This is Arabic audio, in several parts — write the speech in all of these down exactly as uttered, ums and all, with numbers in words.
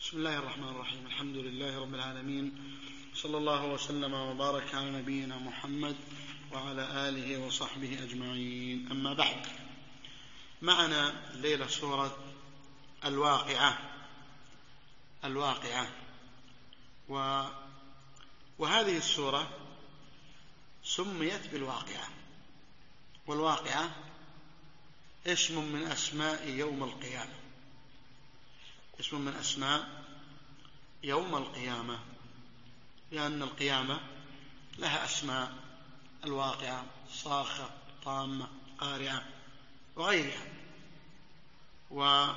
بسم الله الرحمن الرحيم. الحمد لله رب العالمين، صلى الله وسلم وبارك على نبينا محمد وعلى آله وصحبه أجمعين. أما بعد، معنا الليلة سورة الواقعة الواقعة و... وهذه السورة سميت بالواقعة، والواقعة اسم من أسماء يوم القيامة اسم من أسماء يوم القيامة لأن القيامة لها أسماء: الواقعة، صاخة، طامة، قارعة وغيرها. و...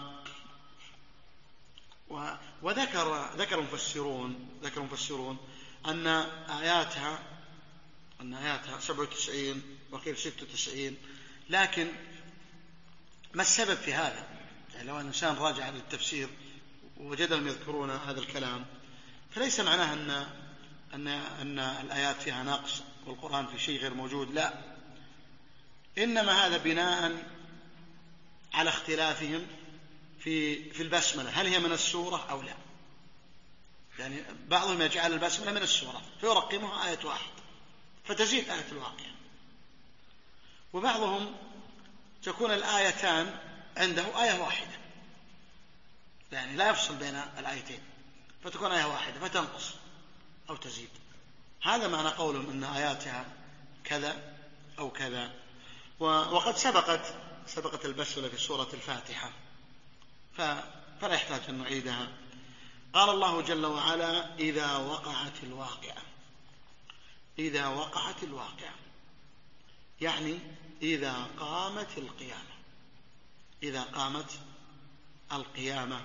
و... وذكر ذكر المفسرون ذكر المفسرون أن آياتها أن آياتها سبعة وتسعين وقيل ستة وتسعين. لكن ما السبب في هذا؟ يعني لو أن الإنسان راجع للتفسير ووجدهم يذكرون هذا الكلام، فليس معناه أن أن أن الآيات فيها نقص والقرآن في شيء غير موجود، لا، إنما هذا بناء على اختلافهم في في البسملة، هل هي من السورة أو لا. يعني بعضهم يجعل البسملة من السورة فيرقمها آية واحد فتزيد آية الواقعة، وبعضهم تكون الآيتان عنده آية واحدة، يعني لا يفصل بين الآيتين، فتكون آية واحدة فتنقص أو تزيد. هذا معنى قولهم أن آياتها كذا أو كذا. وقد سبقت سبقت البسملة في سورة الفاتحة، فلا يحتاج أن نعيدها. قال الله جل وعلا: إذا وقعت الواقعة. إذا وقعت الواقعة يعني إذا قامت القيامة إذا قامت القيامة.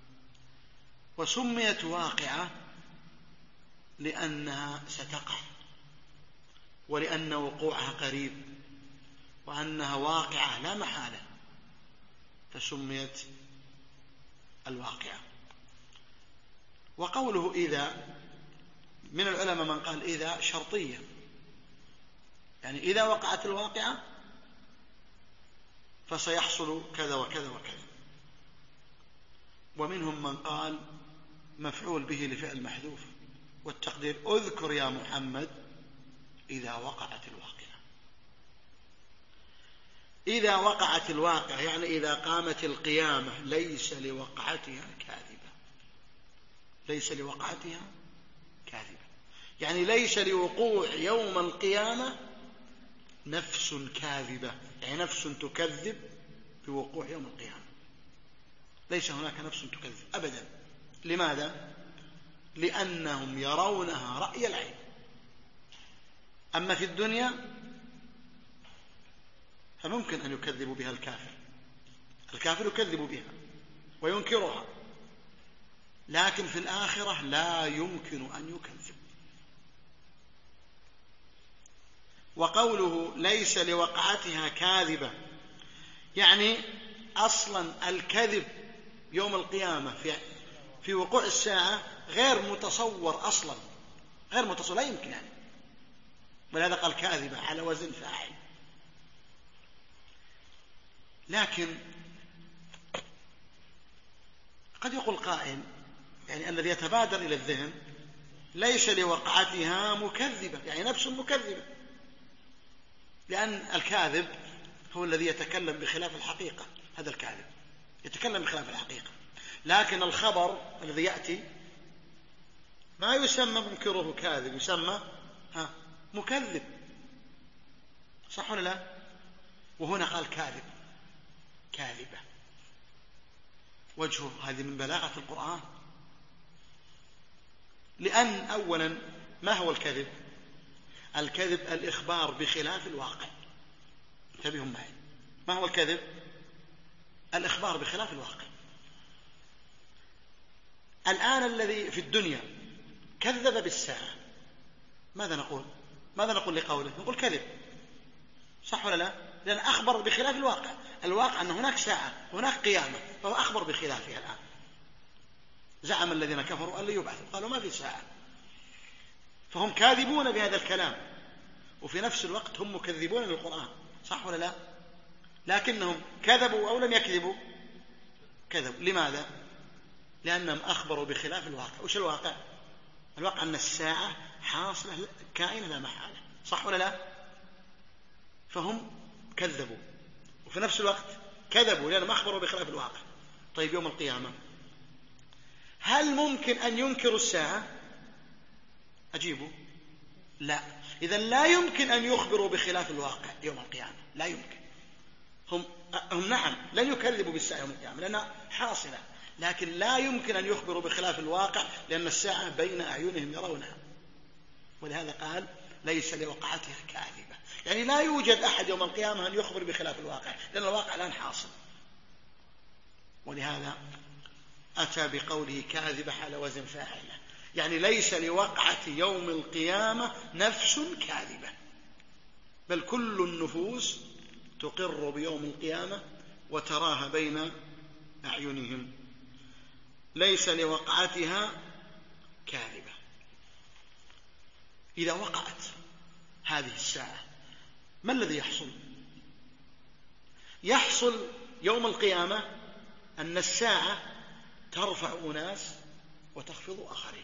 وسميت واقعة لأنها ستقع، ولأن وقوعها قريب، وأنها واقعة لا محالة، فسميت الواقعة. وقوله إذا، من العلماء من قال إذا شرطية، يعني إذا وقعت الواقعة فسيحصل كذا وكذا وكذا. ومنهم من قال مفعول به لفعل محذوف، والتقدير: اذكر يا محمد إذا وقعت الواقعة. إذا وقعت الواقعة يعني إذا قامت القيامة ليس لوقعتها كاذبة ليس لوقعتها كاذبة يعني ليس لوقوع يوم القيامة نفس كاذبة، يعني نفس تكذب بوقوع يوم القيامة. ليس هناك نفس تكذب أبدا. لماذا؟ لأنهم يرونها رأي العين. أما في الدنيا فممكن أن يكذبوا بها الكافر الكافر يكذب بها وينكرها، لكن في الآخرة لا يمكن أن يكذب. وقوله ليس لوقعتها كاذبة يعني أصلا الكذب يوم القيامة في في وقوع الساعة غير متصور أصلا، غير متصور، لا يمكن يعني. ولهذا قال كاذبة على وزن فاعل. لكن قد يقول قائل، يعني الذي يتبادر إلى الذهن: ليس لوقعتها مكذبة، يعني نفس مكذبة، لأن الكاذب هو الذي يتكلم بخلاف الحقيقة. هذا الكاذب يتكلم بخلاف الحقيقة. لكن الخبر الذي يأتي ما يسمى منكره كاذب، يسمى ها مكذب، صح ولا لا؟ وهنا قال كاذب كاذبة. وجهه هذه من بلاغة القرآن، لأن أولا ما هو الكذب؟ الكذب الإخبار بخلاف الواقع. انتبهوا معي، ما هو الكذب؟ الإخبار بخلاف الواقع. الآن الذي في الدنيا كذب بالساعة، ماذا نقول؟ ماذا نقول لقوله؟ نقول كذب، صح ولا لا؟ لأن أخبر بخلاف الواقع. الواقع أن هناك ساعة وهناك قيامة، فهو أخبر بخلافها. الآن زعم الذين كفروا أن لا يبعثوا، قالوا ما في ساعة، فهم كاذبون بهذا الكلام، وفي نفس الوقت هم مكذبون للقرآن، صح ولا لا؟ لكنهم كذبوا أو لم يكذبوا؟ كذبوا. لماذا؟ لأنهم أخبروا بخلاف الواقع. وش الواقع؟ الواقع أن الساعة حاصلة كائنة لا محالة، صح ولا لا؟ فهم كذبوا، وفي نفس الوقت كذبوا لأنهم أخبروا بخلاف الواقع. طيب يوم القيامة هل ممكن أن ينكروا الساعة؟ أجيبوا لا. إذن لا يمكن أن يخبروا بخلاف الواقع يوم القيامة، لا يمكن. هم, هم نعم لن يكذبوا بالساعة يوم القيامة لأنها حاصلة، لكن لا يمكن أن يخبروا بخلاف الواقع لأن الساعة بين أعينهم يرونها. ولهذا قال ليس لوقعتها كاذبة، يعني لا يوجد أحد يوم القيامة أن يخبر بخلاف الواقع لأن الواقع الآن حاصل. ولهذا أتى بقوله كاذبة على وزن فاعلة، يعني ليس لوقعة يوم القيامة نفس كاذبة، بل كل النفوس تقر بيوم القيامة وتراها بين أعينهم. ليس لوقعتها كاذبة. إذا وقعت هذه الساعة ما الذي يحصل؟ يحصل يوم القيامة أن الساعة ترفع أناس وتخفض آخرين.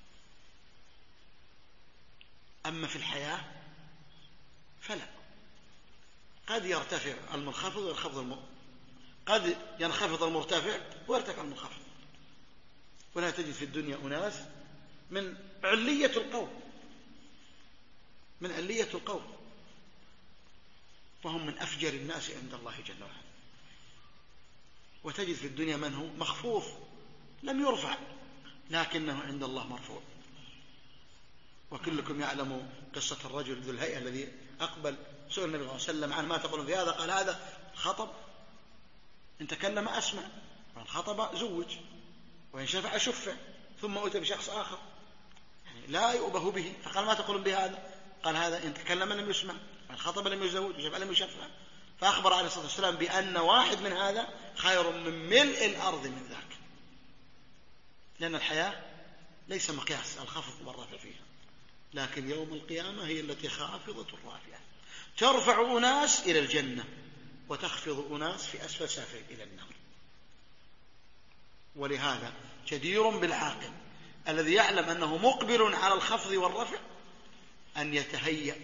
أما في الحياة فلا، قد يرتفع المنخفض وينخفض المرتفع، قد ينخفض المرتفع ويرتفع المنخفض. ولا تجد في الدنيا أناس من علية القوم من علية القوم وهم من أفجر الناس عند الله جل وعلا. وتجد في الدنيا من هو مخفوض لم يرفع لكنه عند الله مرفوع. وكلكم يعلم قصة الرجل ذو الهيئة الذي أقبل سئل النبي صلى الله عليه وسلم عنه ما تقولون في هذا؟ قال هذا خطب، إن تكلم أسمع، وإن خطب زوج، وإن شفع شفع. ثم أتى بشخص آخر يعني لا يؤبه به، فقال ما تقولون بهذا؟ قال هذا إن تكلم لم يسمع، وإن خطب لم يزوج، وشفع لم يشفع. فأخبر عليه الصلاة والسلام بأن واحد من هذا خير من ملء الأرض من ذاك، لأن الحياة ليس مقياس الخفض والرفع فيها، لكن يوم القيامة هي التي خافضة رافعة، ترفع أناس إلى الجنة وتخفض أناس في أسفل سافل إلى النار. ولهذا جدير بالعاقل الذي يعلم أنه مقبل على الخفض والرفع أن يتهيأ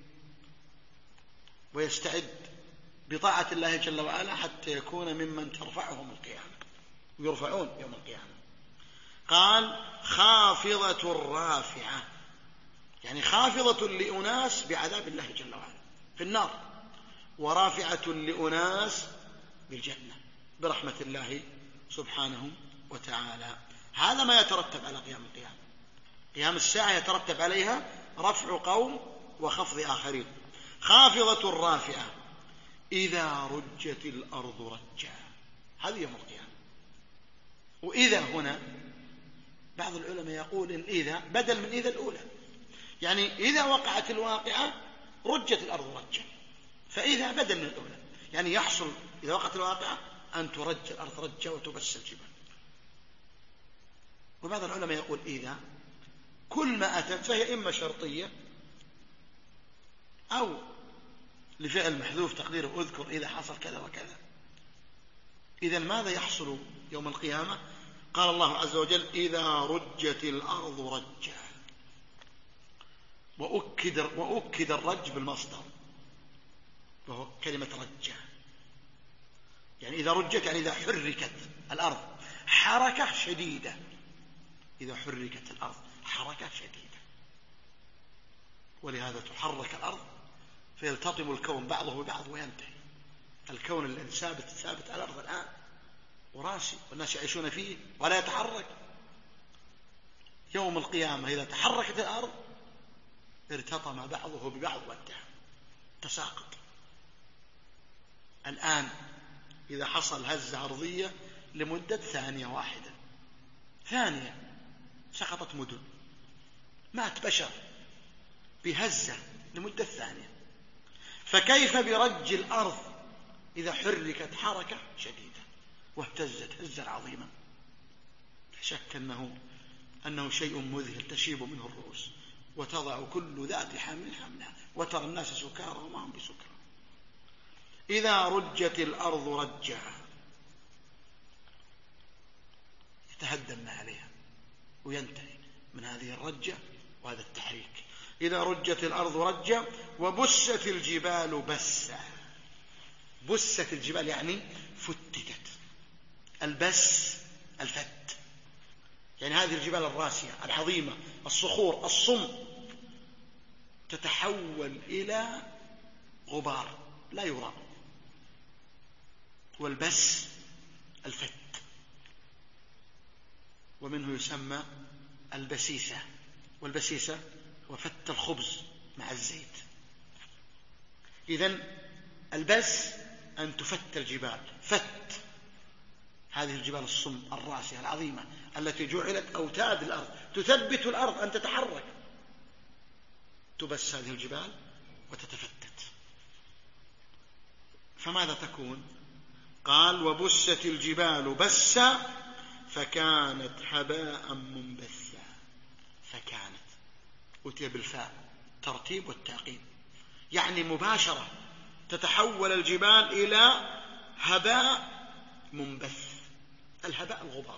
ويستعد بطاعة الله جل وعلا حتى يكون ممن ترفعهم القيامة ويرفعون يوم القيامة. قال خافضة رافعة، يعني خافضة لأناس بعذاب الله جل وعلا في النار، ورافعة لأناس بالجنة برحمة الله سبحانه وتعالى. هذا ما يترتب على قيام القيامة. قيام الساعة يترتب عليها رفع قوم وخفض آخرين. خافضة رافعة إذا رجت الأرض رجا، هذا يوم القيامة. وإذا هنا بعض العلماء يقول إن إذا بدل من إذا الأولى، يعني إذا وقعت الواقعة رجت الأرض رجا، فإذا بدل من الأولى، يعني يحصل إذا وقعت الواقعة أن ترج الأرض رجا وتبس الجبال. وبعض العلماء يقول إذا كل ما أتت فهي إما شرطية أو لفعل محذوف تقديره أذكر إذا حصل كذا وكذا. إذن ماذا يحصل يوم القيامة؟ قال الله عز وجل إذا رجت الأرض رجا، وأكد, وأكد الرج بالمصدر وهو كلمة رجا، يعني إذا رجت يعني إذا حركت الأرض حركة شديدة. إذا حركت الأرض حركة شديدة، ولهذا تحرك الأرض فيلتطم الكون بعضه ببعض وينتهي. الكون الذي ثابت ثابت على الأرض الآن وراسي والناس يعيشون فيه ولا يتحرك. يوم القيامة إذا تحركت الأرض ارتطم بعضه ببعض وانتهى تساقط. الآن إذا حصل هزة أرضية لمدة ثانية واحدة، ثانية سقطت مدن، مات بشر بهزة لمدة ثانية، فكيف برج الأرض إذا حركت حركة شديدة واهتزت هزا عظيما؟ لا شك أنه, أنه شيء مذهل تشيب منه الرؤوس وتضع كل ذات حمل حملها وترى الناس سكارى وما هم بسكارى. إذا رجت الأرض رجا يتهدم ما عليها وينتهي من هذه الرجة وهذا التحريك. إذا رجت الأرض رجة وبست الجبال بسا. بست الجبال يعني فتتت. البس الفت، يعني هذه الجبال الراسية العظيمة الصخور الصم تتحول إلى غبار لا يرى. والبس الفت، ومنه يسمى البسيسة. والبسيسة هو فت الخبز مع الزيت. إذن البس أن تفت الجبال. فت هذه الجبال الصم الراسية العظيمة التي جعلت أوتاد الأرض تثبت الأرض أن تتحرك. تبس هذه الجبال وتتفتت. فماذا تكون؟ قال وبست الجبال بسا فكانت هباء منبثا. فكانت أتي بالفاء ترتيب والتعقيب، يعني مباشرة تتحول الجبال إلى هباء منبث. الهباء الغبار.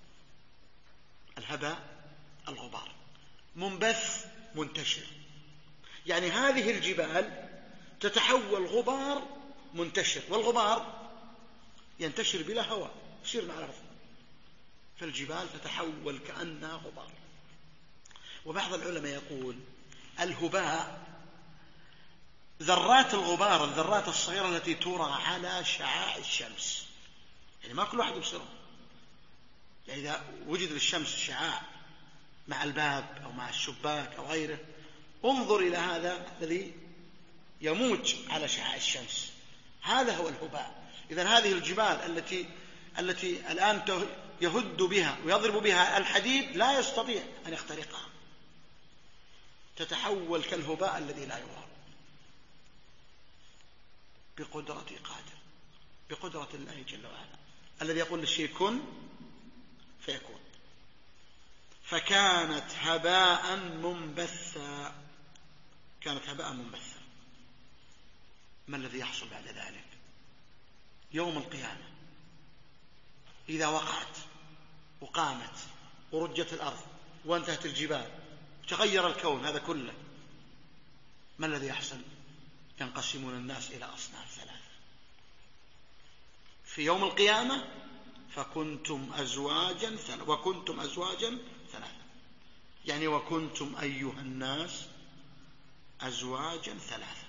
الهباء الغبار منبث منتشر، يعني هذه الجبال تتحول غبار منتشر، والغبار ينتشر بلا هواء يصير مع الأرض، فالجبال تتحول كأنها غبار. وبعض العلماء يقول الهباء ذرات الغبار، الذرات الصغيرة التي ترى على شعاع الشمس، يعني ما كل واحد يبصرها. يعني إذا وجد للشمس شعاع مع الباب أو مع الشباك أو غيره، انظر إلى هذا الذي يموج على شعاع الشمس، هذا هو الهباء. إذن هذه الجبال التي التي الآن يهد بها ويضرب بها الحديد لا يستطيع أن يخترقها، تتحول كالهباء الذي لا يرى بقدرة قادر، بقدرة الله جل وعلا الذي يقول للشيء كن فيكون. فكانت هباء منبثا. كانت هباء منبثا. ما الذي يحصل بعد ذلك؟ يوم القيامة إذا وقعت وقامت ورجت الأرض وانتهت الجبال وتغير الكون هذا كله، ما الذي يحصل؟ ينقسمون الناس إلى أصناف ثلاثة في يوم القيامة. فكنتم أزواجا ثلاثة وكنتم أزواجا ثلاثة، يعني وكنتم أيها الناس أزواجا ثلاثة.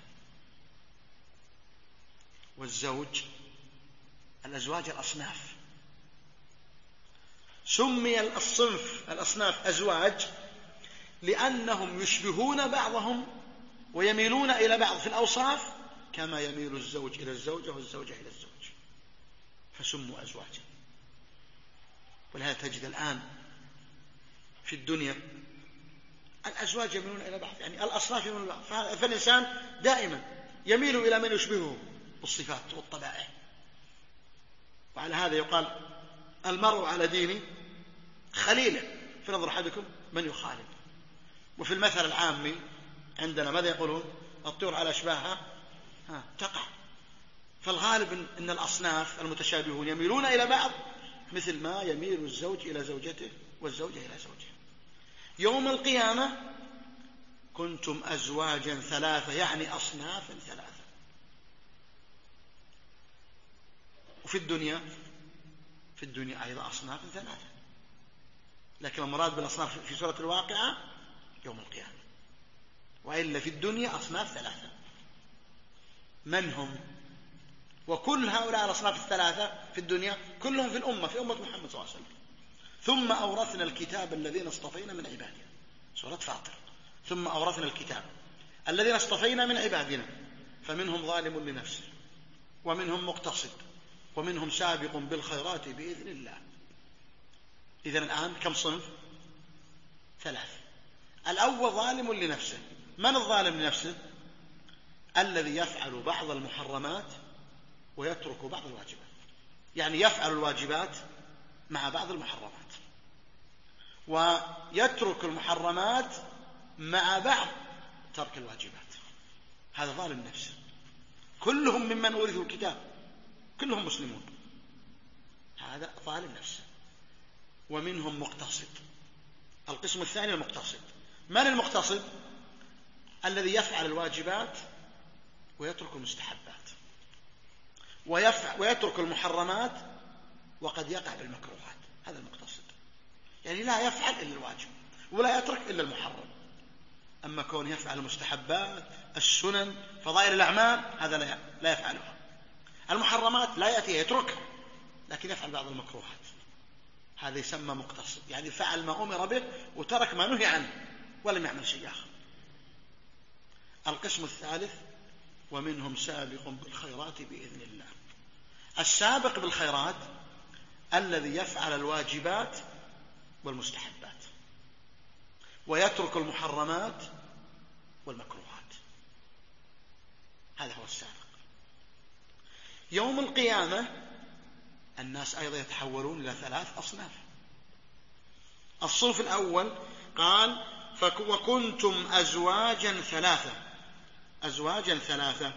والزوج الأزواج الأصناف. سمي الصنف الأصناف أزواج لأنهم يشبهون بعضهم ويميلون إلى بعض في الأوصاف كما يميل الزوج إلى الزوجة والزوجة إلى الزوج، فسموا أزواجا. ولهذا تجد الآن في الدنيا الأزواج يميلون إلى بعض، يعني الأصناف يميلون إلى بعض، فالإنسان دائما يميل إلى من يشبهه بالصفات والطبائع. وعلى هذا يقال المرء على دين خليله، فنظر أحدكم من يخالل. وفي المثل العامي عندنا ماذا يقولون؟ الطيور على أشباهها تقع. فالغالب أن الأصناف المتشابهون يميلون إلى بعض مثل ما يميل الزوج إلى زوجته والزوجة إلى زوجها. يوم القيامة كنتم أزواجا ثلاثة، يعني أصنافا ثلاثة. وفي الدنيا في الدنيا أيضا أصناف ثلاثة، لكن المراد بالأصناف في سورة الواقعة يوم القيامة، وإلا في الدنيا أصناف ثلاثة. من هم؟ وكل هؤلاء الأصناف الثلاثة في الدنيا كلهم في الأمة في أمة محمد صلى الله عليه وسلم. ثم أورثنا الكتاب الذين اصطفينا من عبادنا، سورة فاطر. ثم أورثنا الكتاب الذين اصطفينا من عبادنا فمنهم ظالم لنفسه ومنهم مقتصد ومنهم سابق بالخيرات بإذن الله. إذن الآن كم صنف؟ ثلاث. الأول ظالم لنفسه. من الظالم لنفسه؟ الذي يفعل بعض المحرمات ويترك بعض الواجبات، يعني يفعل الواجبات مع بعض المحرمات ويترك المحرمات مع بعض ترك الواجبات، هذا ظالم نفسه. كلهم ممن أورثوا الكتاب، كلهم مسلمون، هذا ظالم نفسه. ومنهم مقتصد. القسم الثاني المقتصد. من المقتصد؟ الذي يفعل الواجبات ويترك المستحبات، ويترك المحرمات وقد يقع بالمكروهات. هذا المقتصد، يعني لا يفعل إلا الواجب ولا يترك إلا المحرم. أما كون يفعل المستحبات، السنن، فضائل الأعمال، هذا لا يفعلها. المحرمات لا يأتي يتركها، لكن يفعل بعض المكروهات. هذا يسمى مقتصد، يعني فعل ما أمر به وترك ما نهي عنه ولم يعمل شيء آخر. القسم الثالث ومنهم سابق بالخيرات بإذن الله. السابق بالخيرات الذي يفعل الواجبات والمستحبات ويترك المحرمات والمكروهات، هذا هو السابق. يوم القيامة الناس أيضا يتحولون إلى ثلاث أصناف. الصنف الأول قال وكنتم أزواجا ثلاثة، أزواجا ثلاثة،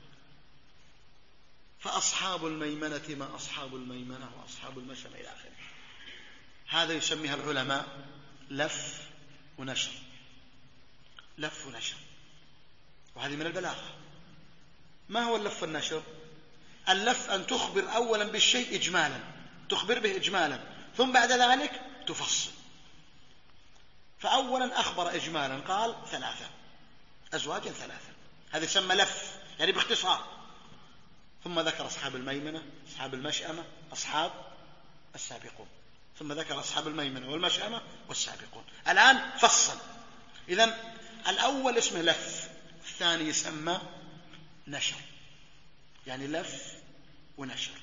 فأصحاب الميمنة ما أصحاب الميمنة وأصحاب المشأمة إلى آخره. هذا يسميها العلماء لف ونشر، لف ونشر، وهذه من البلاغة. ما هو اللف والنشر؟ اللف أن تخبر أولا بالشيء إجمالا، تخبر به إجمالا، ثم بعد ذلك تفصل. فأولا أخبر إجمالا قال ثلاثة، أزواجا ثلاثة، هذا يسمى لف، يعني باختصار. ثم ذكر أصحاب الميمنة، أصحاب المشأمة، أصحاب السابقون، ثم ذكر أصحاب الميمنة والمشأمة والسابقون. الآن فصل. إذن الأول اسمه لف، الثاني يسمى نشر، يعني لف ونشر.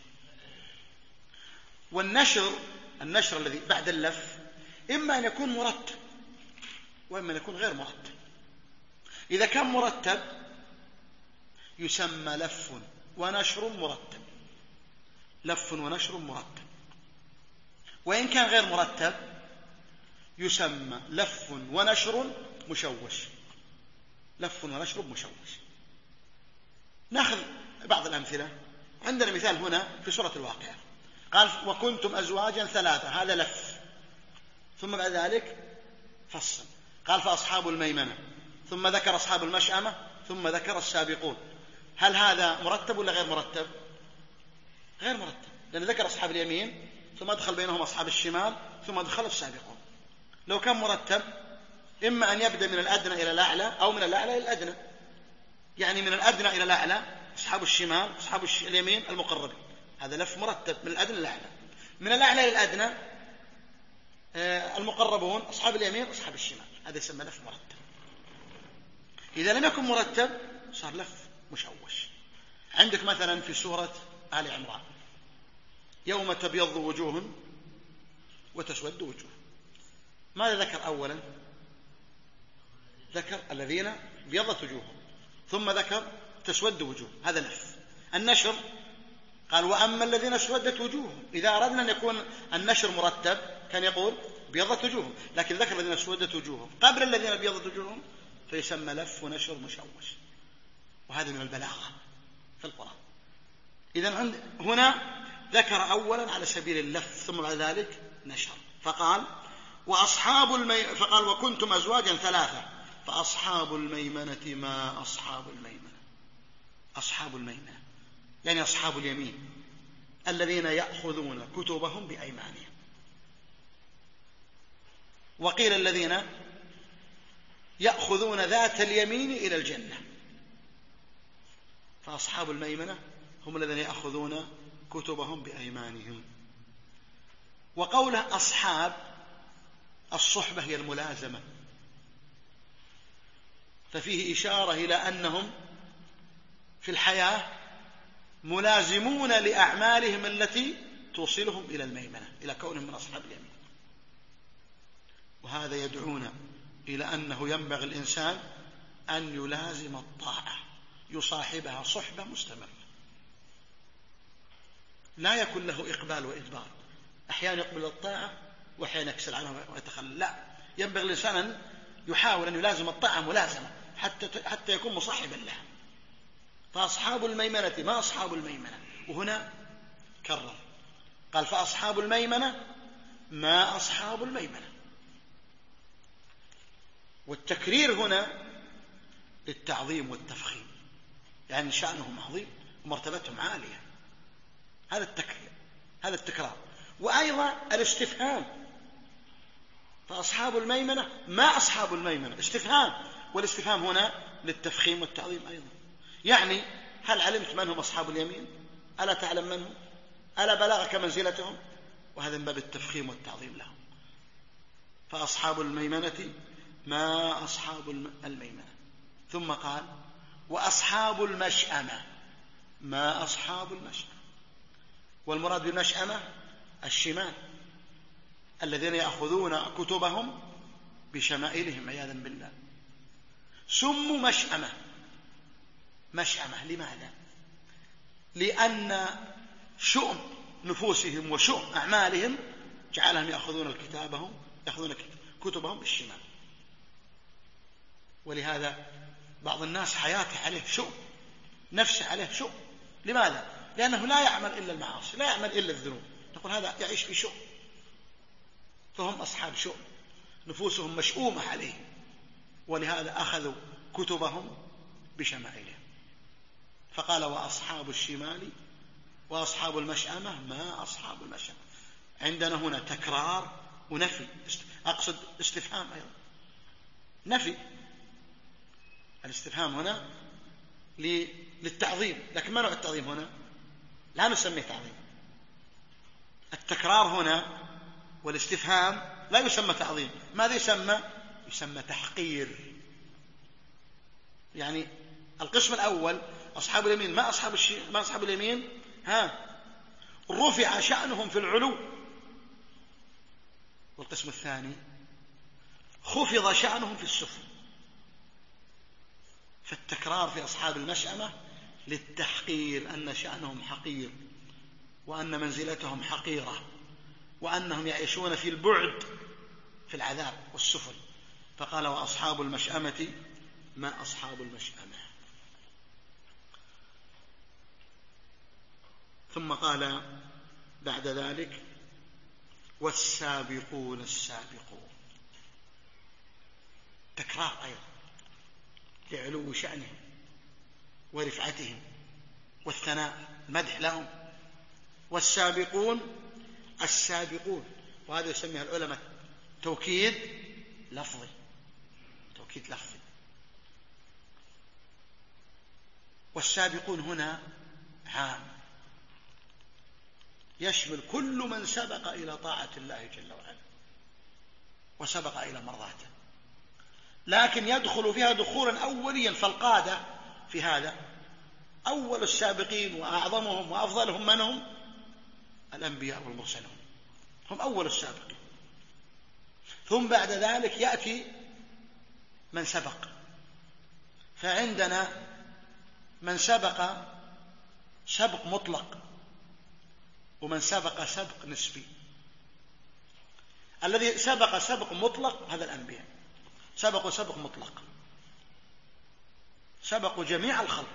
والنشر، النشر الذي بعد اللف، إما أن يكون مرتب وإما أن يكون غير مرتب. إذا كان مرتب يسمى لف ونشر مرتب، لف ونشر مرتب. وإن كان غير مرتب يسمى لف ونشر مشوش، لف ونشر مشوش. نأخذ بعض الأمثلة. عندنا مثال هنا في سورة الواقعة، قال وكنتم أزواجا ثلاثة، هذا لف، ثم بعد ذلك فصل، قال فأصحاب الميمنة، ثم ذكر أصحاب المشأمة، ثم ذكر السابقون. هل هذا مرتب ولا غير مرتب؟ غير مرتب، لأن ذكر أصحاب اليمين ثم أدخل بينهم أصحاب الشمال ثم أدخل السابقون. لو كان مرتب إما أن يبدأ من الأدنى إلى الأعلى أو من الأعلى إلى الأدنى، يعني من الأدنى إلى الأعلى أصحاب الشمال، أصحاب اليمين المقربين، هذا لف مرتب من الأدنى إلى الأعلى. من الأعلى إلى الأدنى المقربون، أصحاب اليمين، أصحاب الشمال، هذا يسمى لف مرتب. إذا لم يكن مرتب صار لف مشوش. عندك مثلا في سورة آل عمران يوم تبيض وجوه وتسود وجوه، ماذا ذكر أولا؟ ذكر الذين بيضت وجوههم، ثم ذكر تسود وجوه، هذا لف. النشر قال وأما الذين اسودت وجوههم. إذا أردنا أن يكون النشر مرتب كان يقول بيضت وجوههم، لكن ذكر الذين اسودت وجوههم قبل الذين بيضت وجوههم، فيسمى لف ونشر مشوش. وهذا من البلاغة في القرآن. إذن عند هنا ذكر أولا على سبيل اللف، ثم بعد ذلك نشر، فقال وأصحاب المي... فقال وكنتم أزواجا ثلاثة فأصحاب الميمنة ما أصحاب الميمنة. أصحاب الميمنة يعني أصحاب اليمين الذين يأخذون كتبهم بأيمانهم. وقيل الذين يأخذون ذات اليمين إلى الجنة. فأصحاب الميمنة هم الذين يأخذون كتبهم بأيمانهم. وقوله أصحاب، الصحبة هي الملازمة، ففيه إشارة إلى أنهم في الحياة ملازمون لأعمالهم التي توصلهم إلى الميمنة، إلى كونهم من أصحاب اليمين. وهذا يدعونا إلى أنه ينبغي الإنسان أن يلازم الطاعة، يصاحبها صحبة مستمرة، لا يكون له إقبال وإدبار، أحيانا يقبل الطاعة وأحيانا يكسل عنها ويتخلى. لا، ينبغي الإنسان أن يحاول أن يلازم الطاعة ملازمة حتى حتى يكون مصاحبا لها. فأصحاب الميمنة ما أصحاب الميمنة. وهنا كرر قال فأصحاب الميمنة ما أصحاب الميمنة. والتكرير هنا للتعظيم والتفخيم، يعني شأنهم عظيم ومرتبتهم عالية. هذا التكرير، هذا التكرار. وأيضا الاستفهام، فأصحاب الميمنة ما أصحاب الميمنة، استفهام، والاستفهام هنا للتفخيم والتعظيم أيضا. يعني هل علمت من هم أصحاب اليمين؟ ألا تعلم من هم؟ ألا بلغك منزلتهم؟ وهذا من باب التفخيم والتعظيم لهم. فأصحاب الميمنة ما أصحاب الميمنة. ثم قال وأصحاب المشأمة ما أصحاب المشأمة. والمراد بالمشأمة الشمال، الذين يأخذون كتبهم بشمائلهم عياذا بالله. سموا مشأمة. مشأمة لماذا؟ لأن شؤم نفوسهم وشؤم أعمالهم جعلهم يأخذون الكتابهم يأخذون كتبهم بالشمال. ولهذا بعض الناس حياته عليه شؤم، نفسه عليه شؤم. لماذا؟ لأنه لا يعمل إلا المعاصي، لا يعمل إلا الذنوب. نقول هذا يعيش في شؤم. فهم أصحاب شؤم، نفوسهم مشؤومة عليهم، ولهذا أخذوا كتبهم بشمائلهم. فقال وأصحاب الشمال وأصحاب المشأمة ما أصحاب المشأمة. عندنا هنا تكرار ونفي، أقصد استفهام أيضا، نفي. الاستفهام هنا للتعظيم، لكن ما نوع التعظيم هنا؟ لا نسميه تعظيم. التكرار هنا والاستفهام لا يسمى تعظيم. ماذا يسمى؟ يسمى تحقير. يعني القسم الأول أصحاب اليمين ما أصحاب الشي... ما أصحاب اليمين ها رفع شأنهم في العلو. والقسم الثاني خفض شأنهم في السفل. فالتكرار في أصحاب المشأمة للتحقير، أن شأنهم حقير، وأن منزلتهم حقيرة، وأنهم يعيشون في البعد في العذاب والسفل. فقال وأصحاب المشأمة ما أصحاب المشأمة. ثم قال بعد ذلك والسابقون السابقون. تكرار أيضا لعلو شأنهم ورفعتهم والثناء، المدح لهم. والسابقون السابقون، وهذا يسميها العلماء توكيد لفظي. توكيد لفظي. والسابقون هنا عام، يشمل كل من سبق إلى طاعة الله جل وعلا وسبق إلى مرضاته، لكن يدخل فيها دخولا أوليا. فالقادة في هذا أول السابقين وأعظمهم وأفضلهم من هم؟ الأنبياء والمرسلون، هم أول السابقين. ثم بعد ذلك يأتي من سبق. فعندنا من سبق سبق مطلق، ومن سبق سبق نسبي. الذي سبق سبق مطلق هذا الأنبياء، سبقوا سبق مطلق، سبقوا جميع الخلق.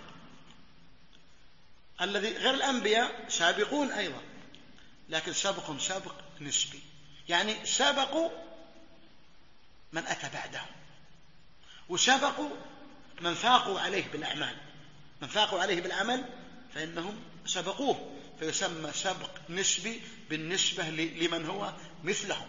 الذي غير الأنبياء سابقون أيضا، لكن سبقهم سبق نسبي، يعني سبقوا من أتى بعدهم، وسبقوا من فاقوا عليه بالأعمال. من فاقوا عليه بالعمل فإنهم سبقوه، فيسمى سبق نسبي بالنسبة لمن هو مثلهم.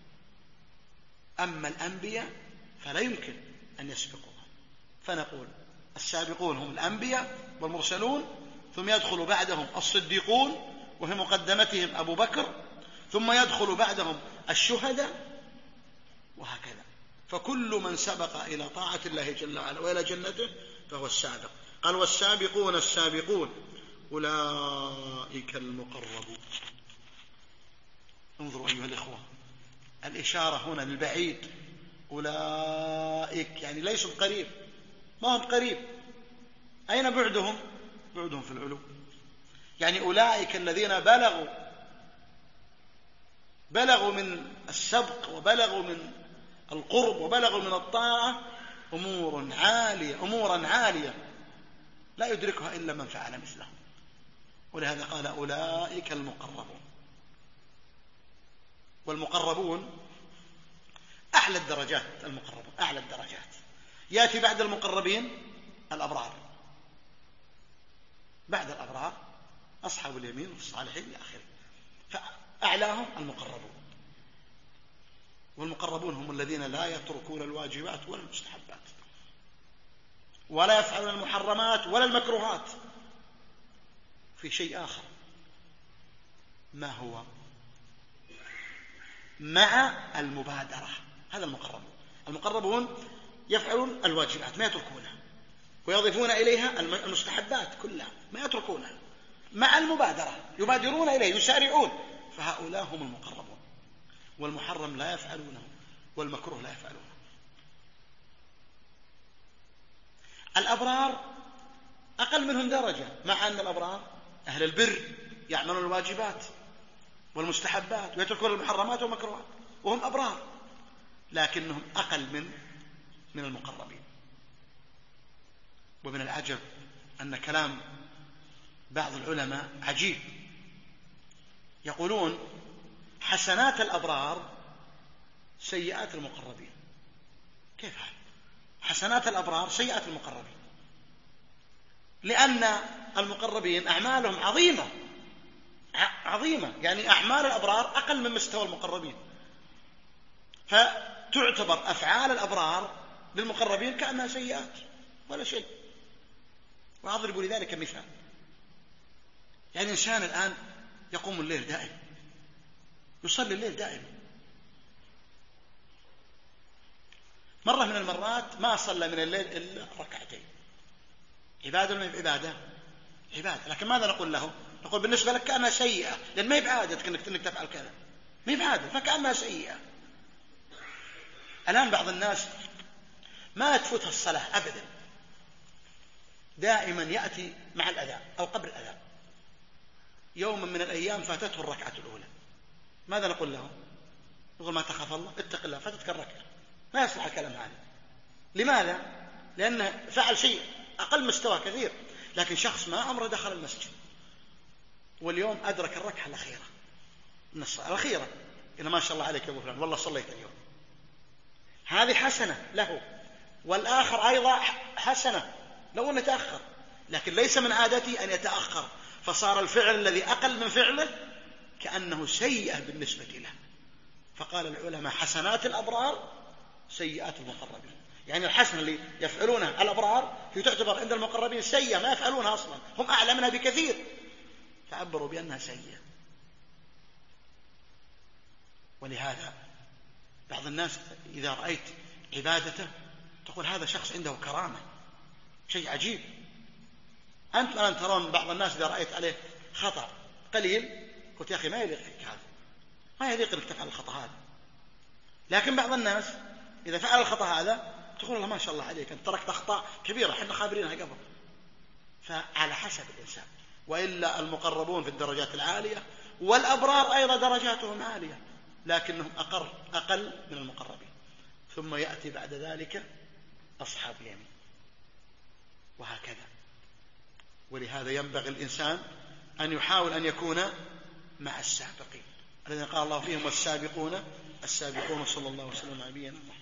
أما الأنبياء فلا يمكن أن يسبقوهم. فنقول السابقون هم الأنبياء والمرسلون، ثم يدخل بعدهم الصديقون وفي مقدمتهم أبو بكر، ثم يدخل بعدهم الشهداء، وهكذا. فكل من سبق إلى طاعة الله جل وعلا وإلى جنته فهو السابق. قال والسابقون السابقون أولئك المقربون. انظروا أيها الإخوة، الإشارة هنا للبعيد. أولئك يعني ليسوا قريب، ما هم قريب. أين بعدهم؟ بعدهم في العلو. يعني أولئك الذين بلغوا بلغوا من السبق وبلغوا من القرب وبلغوا من الطاعة أمور عالية أمورا عالية لا يدركها إلا من فعل مثلهم. ولهذا قال أولئك المقربون. والمقربون أعلى الدرجات، المقربون أعلى الدرجات، يأتي بعد المقربين الأبرار، بعد الأبرار أصحاب اليمين والصالحين إلى آخره، فأعلاهم المقربون. والمقربون هم الذين لا يتركون الواجبات ولا المستحبات، ولا يفعلون المحرمات ولا المكروهات. في شيء آخر، ما هو؟ مع المبادرة. هذا المقربون. المقربون يفعلون الواجبات ما يتركونها، ويضيفون إليها المستحبات كلها ما يتركونها، مع المبادرة يبادرون إليه يسارعون، فهؤلاء هم المقربون. والمحرم لا يفعلونه، والمكروه لا يفعلونه. الأبرار أقل منهم درجة، مع أن الأبرار أهل البر يعملون الواجبات والمستحبات ويتركون المحرمات والمكروهات وهم أبرار، لكنهم أقل من من المقربين. ومن العجب أن كلام بعض العلماء عجيب، يقولون حسنات الأبرار سيئات المقربين. كيف هذا؟ حسنات الأبرار سيئات المقربين، لأن المقربين أعمالهم عظيمة عظيمة، يعني أعمال الأبرار أقل من مستوى المقربين، فتعتبر أفعال الأبرار للمقربين كأنها سيئات ولا شيء. وأضرب لذلك مثال، يعني إنسان الآن يقوم الليل دائما، يصلي الليل دائما، مرة من المرات ما صلى من الليل إلا ركعتين، عبادة ولا عبادة؟ عبادة. لكن ماذا نقول له؟ نقول بالنسبة لك كأنها سيئة، لأن ما هي بعادتك أنك تفعل كذا، ما هي بعادة، فكأنها سيئة. الآن بعض الناس ما تفوتها الصلاة أبدا، دائما يأتي مع الأذان أو قبل الأذان، يوما من الأيام فاتته الركعة الأولى، ماذا نقول له؟ نقول ما تخاف الله، اتق الله، فاتتك الركعة. ما يصلح الكلام هذا. لماذا؟ لأنه فعل شيء أقل مستوى كثير. لكن شخص ما عمره دخل المسجد واليوم أدرك الركعة الأخيرة من الصلاة الأخيرة، إن ما شاء الله عليك يا أبو فلان والله صليت اليوم، هذه حسنة له، والآخر أيضا حسنة لو أنه تأخر، لكن ليس من عادته أن يتأخر، فصار الفعل الذي أقل من فعله كأنه سيئة بالنسبة له. فقال العلماء حسنات الأبرار سيئات المقربين، يعني الحسنة اللي يفعلونها الأبرار هي تعتبر عند المقربين سيئة، ما يفعلونها أصلا، هم أعلى منها بكثير، تعبروا بأنها سيئة. ولهذا بعض الناس إذا رأيت عبادته تقول هذا شخص عنده كرامة، شيء عجيب. أنتم الآن ترون بعض الناس إذا رأيت عليه خطأ قليل قلت يا أخي ما يليق فيك هذا، ما يليق أنك تفعل الخطأ هذا. لكن بعض الناس إذا فعل الخطأ هذا تقول الله ما شاء الله عليك أنت تركت أخطاء كبيرة احنا خابرينها قبل. فعلى حسب الإنسان. وإلا المقربون في الدرجات العالية، والأبرار أيضا درجاتهم عالية، لكنهم أقل, أقل من المقربين. ثم يأتي بعد ذلك أصحاب اليمين، وهكذا. ولهذا ينبغي الإنسان أن يحاول أن يكون مع السابقين الذين قال الله فيهم والسابقون السابقون. صلى الله وسلم على نبينا محمد.